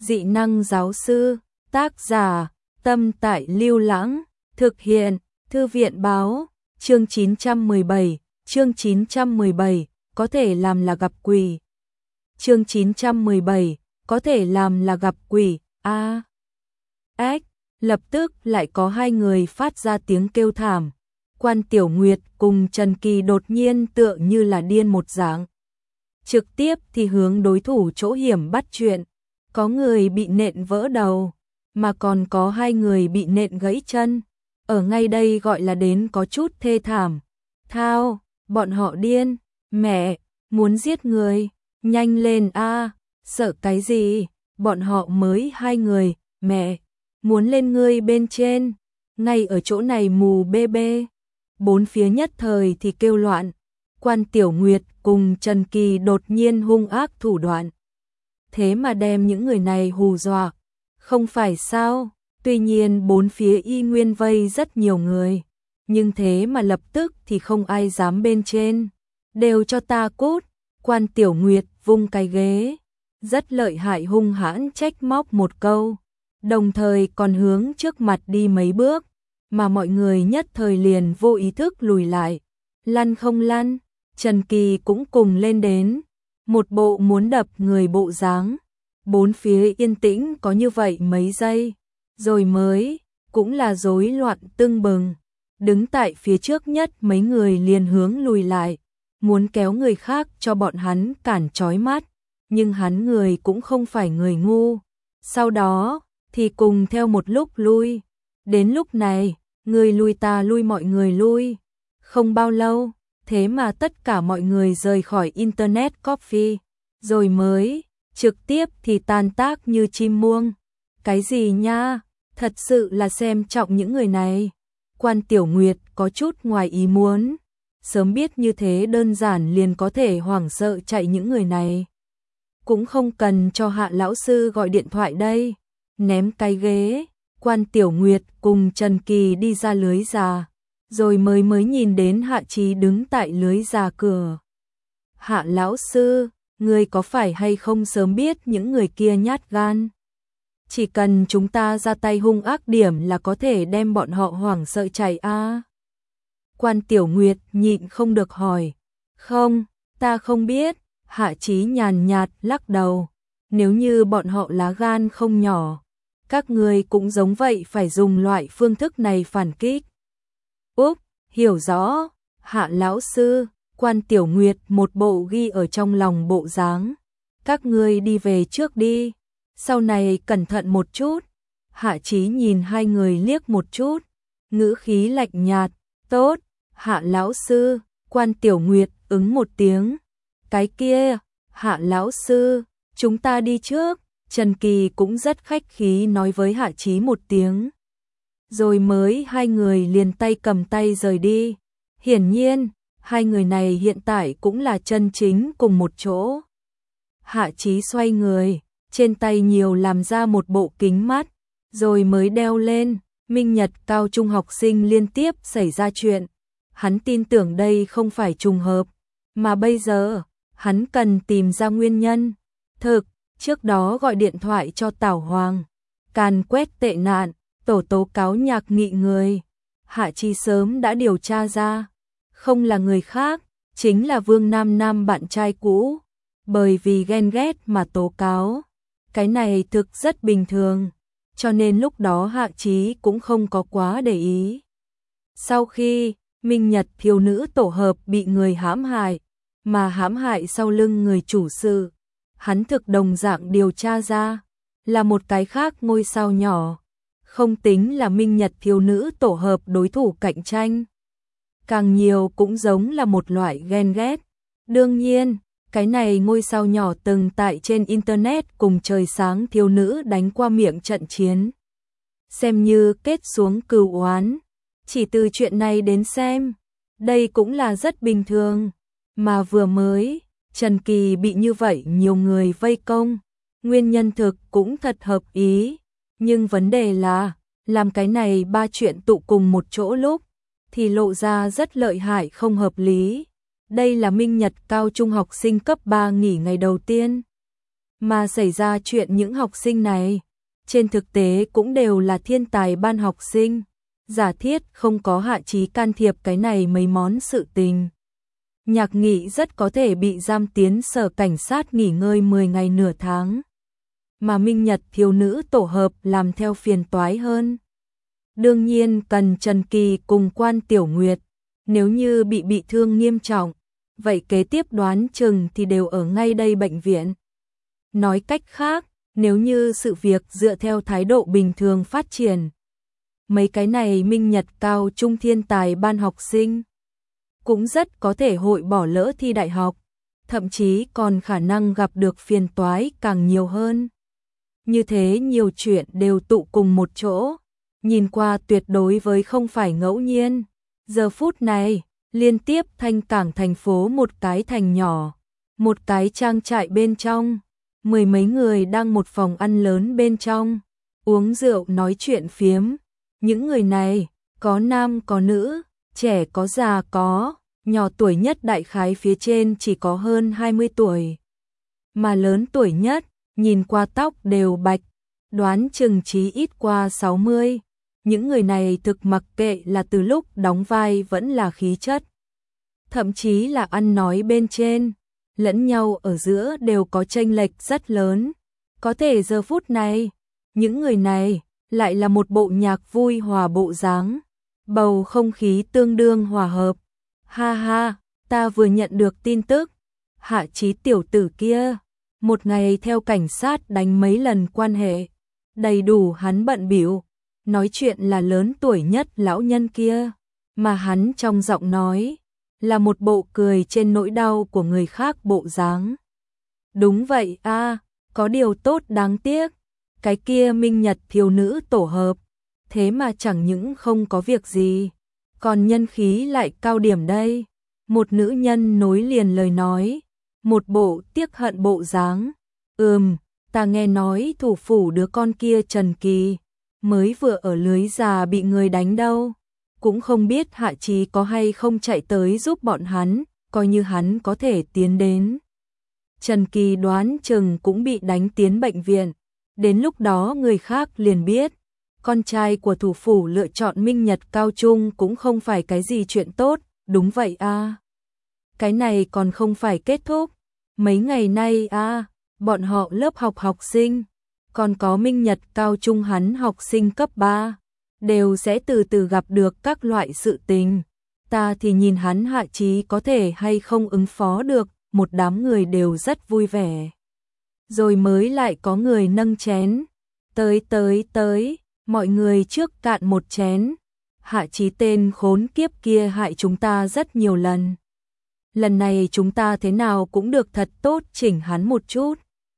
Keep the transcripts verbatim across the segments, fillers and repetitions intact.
Dị năng giáo sư, tác giả, Tâm Tại Lưu Lãng, thực hiện, Thư viện báo, chương chín trăm mười bảy, chương chín trăm mười bảy, có thể làm là gặp quỷ. Chương chín trăm mười bảy, có thể làm là gặp quỷ, a. Ếch, lập tức lại có hai người phát ra tiếng kêu thảm. Quan Tiểu Nguyệt cùng Trần Kỳ đột nhiên tựa như là điên một dạng. Trực tiếp thì hướng đối thủ chỗ hiểm bắt chuyện. Có người bị nện vỡ đầu, mà còn có hai người bị nện gãy chân. Ở ngay đây gọi là đến có chút thê thảm. Thao, bọn họ điên, mẹ, muốn giết người, nhanh lên a, sợ cái gì, bọn họ mới hai người, mẹ, muốn lên ngươi bên trên, ngay ở chỗ này mù bê bê. Bốn phía nhất thời thì kêu loạn. Quan Tiểu Nguyệt cùng Trần Kỳ đột nhiên hung ác thủ đoạn. Thế mà đem những người này hù dọa. Không phải sao, tuy nhiên bốn phía y nguyên vây rất nhiều người. Nhưng thế mà lập tức thì không ai dám bên trên. Đều cho ta cút. Quan Tiểu Nguyệt vung cái ghế. Rất lợi hại hung hãn trách móc một câu. Đồng thời còn hướng trước mặt đi mấy bước. Mà mọi người nhất thời liền vô ý thức lùi lại. Lăn không lăn, Trần Kỳ cũng cùng lên đến. Một bộ muốn đập người bộ dáng. Bốn phía yên tĩnh có như vậy mấy giây. Rồi mới, cũng là rối loạn tưng bừng. Đứng tại phía trước nhất mấy người liền hướng lùi lại. Muốn kéo người khác cho bọn hắn cản trói mắt. Nhưng hắn người cũng không phải người ngu. Sau đó, thì cùng theo một lúc lui. Đến lúc này, người lui ta lui mọi người lui. Không bao lâu, thế mà tất cả mọi người rời khỏi Internet Coffee. Rồi mới, trực tiếp thì tan tác như chim muông. Cái gì nha, thật sự là xem trọng những người này. Quan Tiểu Nguyệt có chút ngoài ý muốn. Sớm biết như thế đơn giản liền có thể hoảng sợ chạy những người này. Cũng không cần cho Hạ lão sư gọi điện thoại đây. Ném cái ghế. Quan Tiểu Nguyệt cùng Trần Kỳ đi ra lưới già, rồi mới mới nhìn đến Hạ Chí đứng tại lưới già cửa. Hạ lão sư, người có phải hay không sớm biết những người kia nhát gan? Chỉ cần chúng ta ra tay hung ác điểm là có thể đem bọn họ hoảng sợ chạy a. À? Quan Tiểu Nguyệt nhịn không được hỏi. Không, ta không biết. Hạ Chí nhàn nhạt lắc đầu. Nếu như bọn họ lá gan không nhỏ, các người cũng giống vậy phải dùng loại phương thức này phản kích. Úp, hiểu rõ, Hạ lão sư, Quan Tiểu Nguyệt một bộ ghi ở trong lòng bộ dáng. Các người đi về trước đi, sau này cẩn thận một chút. Hạ Chí nhìn hai người liếc một chút, ngữ khí lạnh nhạt, tốt, Hạ lão sư, Quan Tiểu Nguyệt ứng một tiếng. Cái kia, Hạ lão sư, chúng ta đi trước. Trần Kỳ cũng rất khách khí nói với Hạ Chí một tiếng. Rồi mới hai người liền tay cầm tay rời đi. Hiển nhiên, hai người này hiện tại cũng là chân chính cùng một chỗ. Hạ Chí xoay người, trên tay nhiều làm ra một bộ kính mắt, rồi mới đeo lên. Minh Nhật cao trung học sinh liên tiếp xảy ra chuyện. Hắn tin tưởng đây không phải trùng hợp, mà bây giờ, hắn cần tìm ra nguyên nhân. Thực, trước đó gọi điện thoại cho Tảo Hoàng, càn quét tệ nạn, tổ tố cáo nhạc nghị người. Hạ Chí sớm đã điều tra ra, không là người khác, chính là Vương Nam Nam bạn trai cũ, bởi vì ghen ghét mà tố cáo. Cái này thực rất bình thường, cho nên lúc đó Hạ Chí cũng không có quá để ý. Sau khi Minh Nhật thiếu nữ tổ hợp bị người hãm hại, mà hãm hại sau lưng người chủ sự, hắn thực đồng dạng điều tra ra, là một cái khác ngôi sao nhỏ, không tính là Minh Nhật thiếu nữ tổ hợp đối thủ cạnh tranh. Càng nhiều cũng giống là một loại ghen ghét. Đương nhiên, cái này ngôi sao nhỏ từng tại trên Internet cùng trời sáng thiếu nữ đánh qua miệng trận chiến. Xem như kết xuống cừu oán. Chỉ từ chuyện này đến xem, đây cũng là rất bình thường. Mà vừa mới, Trần Kỳ bị như vậy nhiều người vây công, nguyên nhân thực cũng thật hợp ý, nhưng vấn đề là, làm cái này ba chuyện tụ cùng một chỗ lúc, thì lộ ra rất lợi hại không hợp lý. Đây là Minh Nhật cao trung học sinh cấp ba nghỉ ngày đầu tiên. Mà xảy ra chuyện những học sinh này, trên thực tế cũng đều là thiên tài ban học sinh. Giả thiết không có Hạ Chí can thiệp cái này mấy món sự tình. Nhạc Nghị rất có thể bị giam tiến sở cảnh sát nghỉ ngơi mười ngày nửa tháng. Mà Minh Nhật thiếu nữ tổ hợp làm theo phiền toái hơn. Đương nhiên cần Trần Kỳ cùng Quan Tiểu Nguyệt, nếu như bị bị thương nghiêm trọng, vậy kế tiếp đoán chừng thì đều ở ngay đây bệnh viện. Nói cách khác, nếu như sự việc dựa theo thái độ bình thường phát triển, mấy cái này Minh Nhật cao trung thiên tài ban học sinh cũng rất có thể hội bỏ lỡ thi đại học, thậm chí còn khả năng gặp được phiền toái càng nhiều hơn. Như thế nhiều chuyện đều tụ cùng một chỗ, nhìn qua tuyệt đối với không phải ngẫu nhiên. Giờ phút này, liên tiếp Thanh Cảng thành phố một cái thành nhỏ, một cái trang trại bên trong, mười mấy người đang một phòng ăn lớn bên trong, uống rượu nói chuyện phiếm. Những người này, có nam có nữ, trẻ có già có, nhỏ tuổi nhất đại khái phía trên chỉ có hơn hai mươi tuổi. Mà lớn tuổi nhất, nhìn qua tóc đều bạch, đoán chừng chí ít qua sáu mươi. Những người này thực mặc kệ là từ lúc đóng vai vẫn là khí chất. Thậm chí là ăn nói bên trên, lẫn nhau ở giữa đều có chênh lệch rất lớn. Có thể giờ phút này, những người này lại là một bộ nhạc vui hòa bộ dáng, bầu không khí tương đương hòa hợp. Ha ha, ta vừa nhận được tin tức, Hạ Chí tiểu tử kia, một ngày theo cảnh sát đánh mấy lần quan hệ, đầy đủ hắn bận bịu. Nói chuyện là lớn tuổi nhất lão nhân kia, mà hắn trong giọng nói là một bộ cười trên nỗi đau của người khác bộ dáng. Đúng vậy a, à, có điều tốt đáng tiếc, cái kia Minh Nhật thiếu nữ tổ hợp, thế mà chẳng những không có việc gì, còn nhân khí lại cao điểm đây. Một nữ nhân nối liền lời nói, một bộ tiếc hận bộ dáng. Ừm, ta nghe nói thủ phủ đứa con kia Trần Kỳ mới vừa ở lưới già bị người đánh đâu, cũng không biết Hạ Chí có hay không chạy tới giúp bọn hắn, coi như hắn có thể tiến đến. Trần Kỳ đoán chừng cũng bị đánh tiến bệnh viện, đến lúc đó người khác liền biết, con trai của thủ phủ lựa chọn Minh Nhật cao trung cũng không phải cái gì chuyện tốt. Đúng vậy a, à. Cái này còn không phải kết thúc, mấy ngày nay a, à, bọn họ lớp học học sinh, còn có Minh Nhật cao trung hắn học sinh cấp ba, đều sẽ từ từ gặp được các loại sự tình. Ta thì nhìn hắn Hạ Chí có thể hay không ứng phó được, một đám người đều rất vui vẻ. Rồi mới lại có người nâng chén, tới tới tới, mọi người trước cạn một chén. Hạ Chí tên khốn kiếp kia hại chúng ta rất nhiều lần. Lần này chúng ta thế nào cũng được thật tốt chỉnh hắn một chút.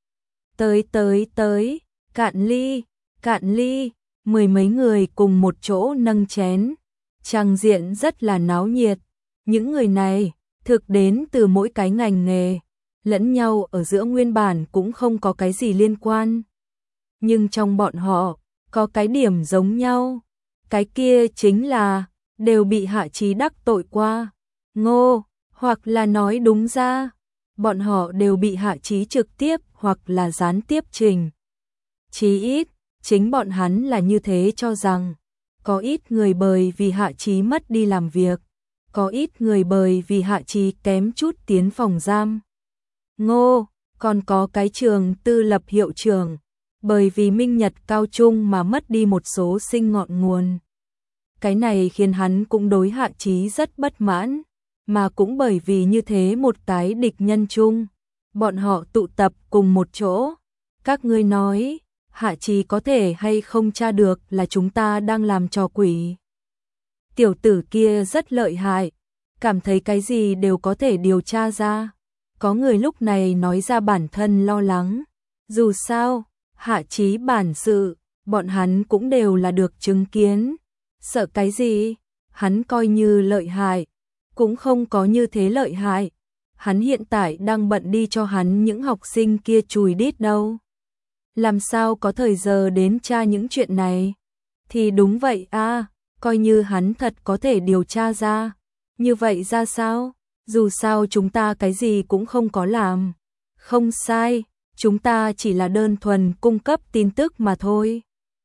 Tới tới tới, cạn ly, cạn ly, mười mấy người cùng một chỗ nâng chén. Trang diện rất là náo nhiệt. Những người này, thực đến từ mỗi cái ngành nghề, lẫn nhau ở giữa nguyên bản cũng không có cái gì liên quan. Nhưng trong bọn họ, có cái điểm giống nhau. Cái kia chính là, đều bị Hạ Chí đắc tội qua. Ngô, hoặc là nói đúng ra, bọn họ đều bị Hạ Chí trực tiếp hoặc là gián tiếp trình. Chí ít, chính bọn hắn là như thế cho rằng, có ít người bởi vì Hạ Chí mất đi làm việc, có ít người bởi vì Hạ Chí kém chút tiến phòng giam. Ngô, còn có cái trường tư lập hiệu trưởng, bởi vì Minh Nhật cao trung mà mất đi một số sinh ngọn nguồn. Cái này khiến hắn cũng đối Hạ Chí rất bất mãn, mà cũng bởi vì như thế một cái địch nhân chung, bọn họ tụ tập cùng một chỗ. Các ngươi nói, Hạ Chí có thể hay không tra được là chúng ta đang làm trò quỷ. Tiểu tử kia rất lợi hại, cảm thấy cái gì đều có thể điều tra ra. Có người lúc này nói ra bản thân lo lắng. Dù sao, Hạ Chí bản sự, bọn hắn cũng đều là được chứng kiến. Sợ cái gì? Hắn coi như lợi hại, cũng không có như thế lợi hại. Hắn hiện tại đang bận đi cho hắn những học sinh kia chùi đít đâu. Làm sao có thời giờ đến tra những chuyện này? Thì đúng vậy a, à, coi như hắn thật có thể điều tra ra. Như vậy ra sao? Dù sao chúng ta cái gì cũng không có làm. Không sai, chúng ta chỉ là đơn thuần cung cấp tin tức mà thôi.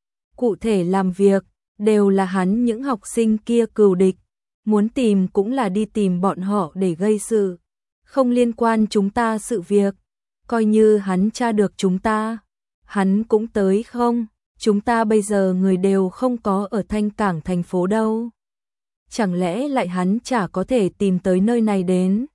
Cụ thể làm việc, đều là hắn những học sinh kia cừu địch, muốn tìm cũng là đi tìm bọn họ để gây sự, không liên quan chúng ta sự việc, coi như hắn tra được chúng ta, hắn cũng tới không, chúng ta bây giờ người đều không có ở Thanh Cảng thành phố đâu. Chẳng lẽ lại hắn chả có thể tìm tới nơi này đến?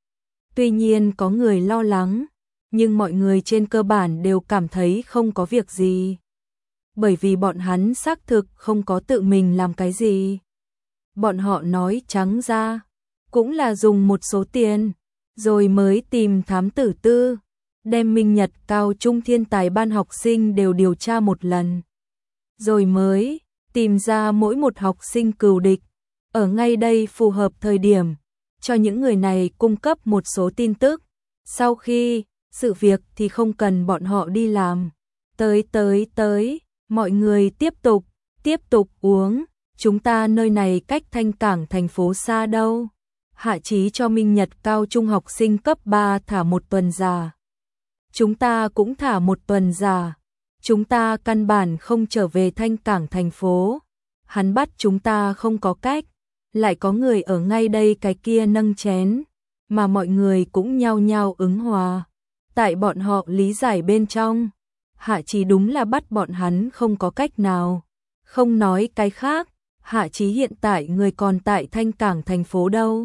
Tuy nhiên có người lo lắng, nhưng mọi người trên cơ bản đều cảm thấy không có việc gì. Bởi vì bọn hắn xác thực không có tự mình làm cái gì. Bọn họ nói trắng ra, cũng là dùng một số tiền, rồi mới tìm thám tử tư, đem Minh Nhật cao trung thiên tài ban học sinh đều điều tra một lần. Rồi mới tìm ra mỗi một học sinh cừu địch, ở ngay đây phù hợp thời điểm, cho những người này cung cấp một số tin tức. Sau khi sự việc thì không cần bọn họ đi làm. Tới tới tới, mọi người tiếp tục, tiếp tục uống. Chúng ta nơi này cách Thanh Cảng thành phố xa đâu. Hạ Chí cho Minh Nhật cao trung học sinh cấp ba thả một tuần giả. Chúng ta cũng thả một tuần giả. Chúng ta căn bản không trở về Thanh Cảng thành phố. Hắn bắt chúng ta không có cách. Lại có người ở ngay đây cái kia nâng chén. Mà mọi người cũng nhao nhao ứng hòa. Tại bọn họ lý giải bên trong. Hạ Chí đúng là bắt bọn hắn không có cách nào. Không nói cái khác. Hạ Chí hiện tại người còn tại Thanh Cảng thành phố đâu.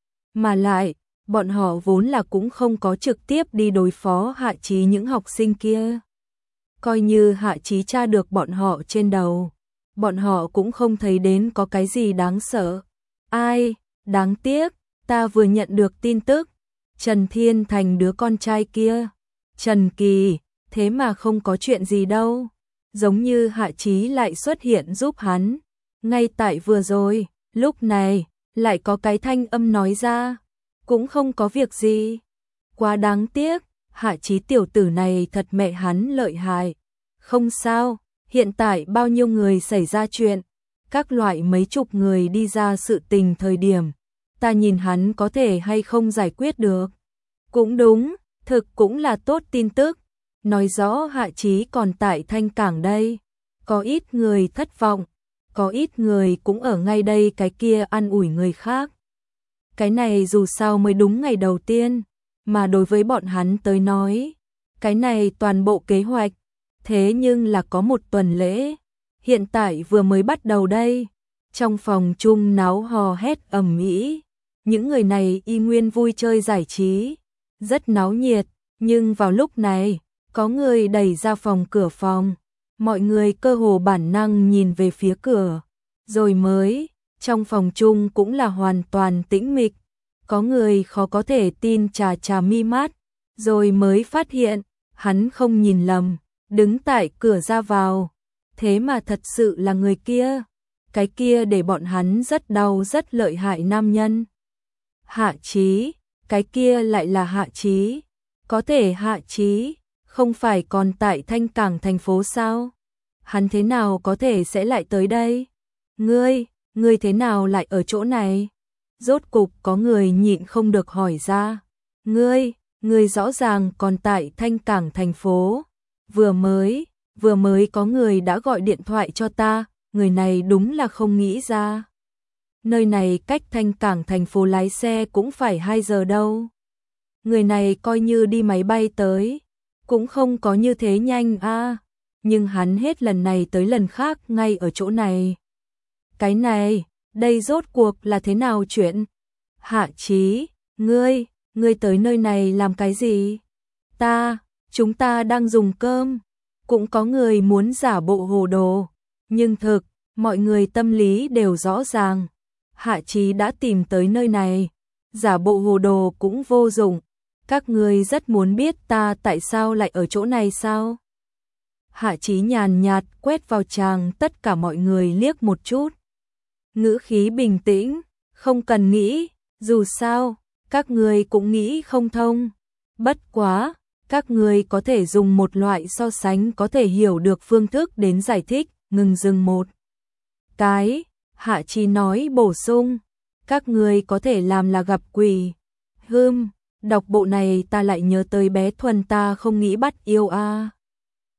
Mà lại, bọn họ vốn là cũng không có trực tiếp đi đối phó Hạ Chí những học sinh kia. Coi như Hạ Chí tra được bọn họ trên đầu, bọn họ cũng không thấy đến có cái gì đáng sợ. Ai, đáng tiếc, ta vừa nhận được tin tức, Trần Thiên Thành đứa con trai kia, Trần Kỳ, thế mà không có chuyện gì đâu. Giống như Hạ Chí lại xuất hiện giúp hắn. Ngay tại vừa rồi, lúc này, lại có cái thanh âm nói ra, cũng không có việc gì. Quá đáng tiếc, Hạ Chí tiểu tử này thật mẹ hắn lợi hại. Không sao, hiện tại bao nhiêu người xảy ra chuyện, các loại mấy chục người đi ra sự tình thời điểm, ta nhìn hắn có thể hay không giải quyết được. Cũng đúng, thực cũng là tốt tin tức, nói rõ Hạ Chí còn tại Thanh Cảng đây. Có ít người thất vọng, có ít người cũng ở ngay đây cái kia an ủi người khác. Cái này dù sao mới đúng ngày đầu tiên, mà đối với bọn hắn tới nói, cái này toàn bộ kế hoạch, thế nhưng là có một tuần lễ, hiện tại vừa mới bắt đầu đây. Trong phòng chung náo hò hét ầm ĩ, những người này y nguyên vui chơi giải trí, rất náo nhiệt, nhưng vào lúc này, có người đẩy ra phòng cửa phòng, mọi người cơ hồ bản năng nhìn về phía cửa, rồi mới, trong phòng chung cũng là hoàn toàn tĩnh mịch, có người khó có thể tin chà chà mi mắt, rồi mới phát hiện, hắn không nhìn lầm, đứng tại cửa ra vào, thế mà thật sự là người kia, cái kia để bọn hắn rất đau rất lợi hại nam nhân. Hạ Chí, cái kia lại là Hạ Chí, có thể Hạ Chí không phải còn tại Thanh Cảng thành phố sao? Hắn thế nào có thể sẽ lại tới đây? Ngươi, ngươi thế nào lại ở chỗ này? Rốt cục có người nhịn không được hỏi ra. Ngươi, ngươi rõ ràng còn tại Thanh Cảng thành phố. Vừa mới, vừa mới có người đã gọi điện thoại cho ta, người này đúng là không nghĩ ra. Nơi này cách Thanh Cảng thành phố lái xe cũng phải hai giờ đâu. Người này coi như đi máy bay tới, cũng không có như thế nhanh a, à, nhưng hắn hết lần này tới lần khác ngay ở chỗ này. Cái này, đây rốt cuộc là thế nào chuyện? Hạ Chí, ngươi, ngươi tới nơi này làm cái gì? Ta, chúng ta đang dùng cơm. Cũng có người muốn giả bộ hồ đồ, nhưng thực, mọi người tâm lý đều rõ ràng. Hạ Chí đã tìm tới nơi này, giả bộ hồ đồ cũng vô dụng. Các ngươi rất muốn biết ta tại sao lại ở chỗ này sao? Hạ Chí nhàn nhạt quét vào tràng tất cả mọi người liếc một chút. Ngữ khí bình tĩnh, không cần nghĩ, dù sao, các ngươi cũng nghĩ không thông. Bất quá, các ngươi có thể dùng một loại so sánh có thể hiểu được phương thức đến giải thích, ngừng dừng một cái. Hạ Chí nói bổ sung, các ngươi có thể làm là gặp quỷ. Hừm, Đọc bộ này ta lại nhớ tới bé Thuần ta không nghĩ bắt yêu a.